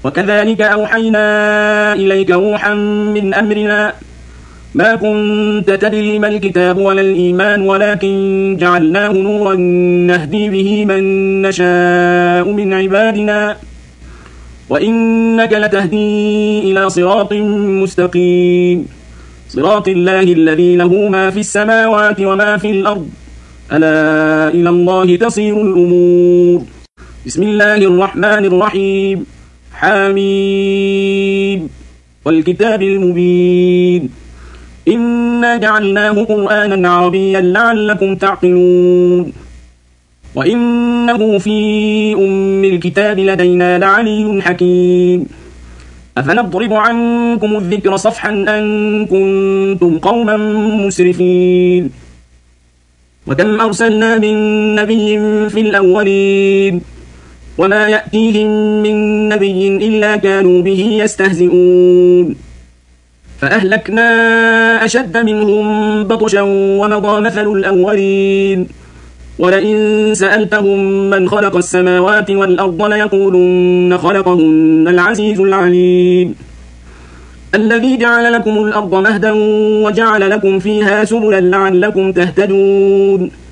وكذلك أوحينا إليك روحا من أمرنا ما كنت تدري ما الكتاب ولا الإيمان ولكن جعلناه نورا نهدي به من نشاء من عبادنا وإنك لتهدي إلى صراط مستقيم صراط الله الذي له ما في السماوات وما في الأرض ألا إلى الله تصير الأمور. بسم الله الرحمن الرحيم. حميم والكتاب المبين إنا جعلناه قرآنا عربيا لعلكم تعقلون وإنه في أم الكتاب لدينا لعلي حكيم أفنضرب عنكم الذكر صفحا أن كنتم قوما مسرفين وكم أرسلنا من نبي في الأولين وما يأتيهم من نبي إلا كانوا به يستهزئون فأهلكنا أشد منهم بطشا ومضى مثل الأولين ولئن سألتهم من خلق السماوات والأرض ليقولن خلقهن العزيز العليم الذي جعل لكم الأرض مهدا وجعل لكم فيها سبلا لعلكم تهتدون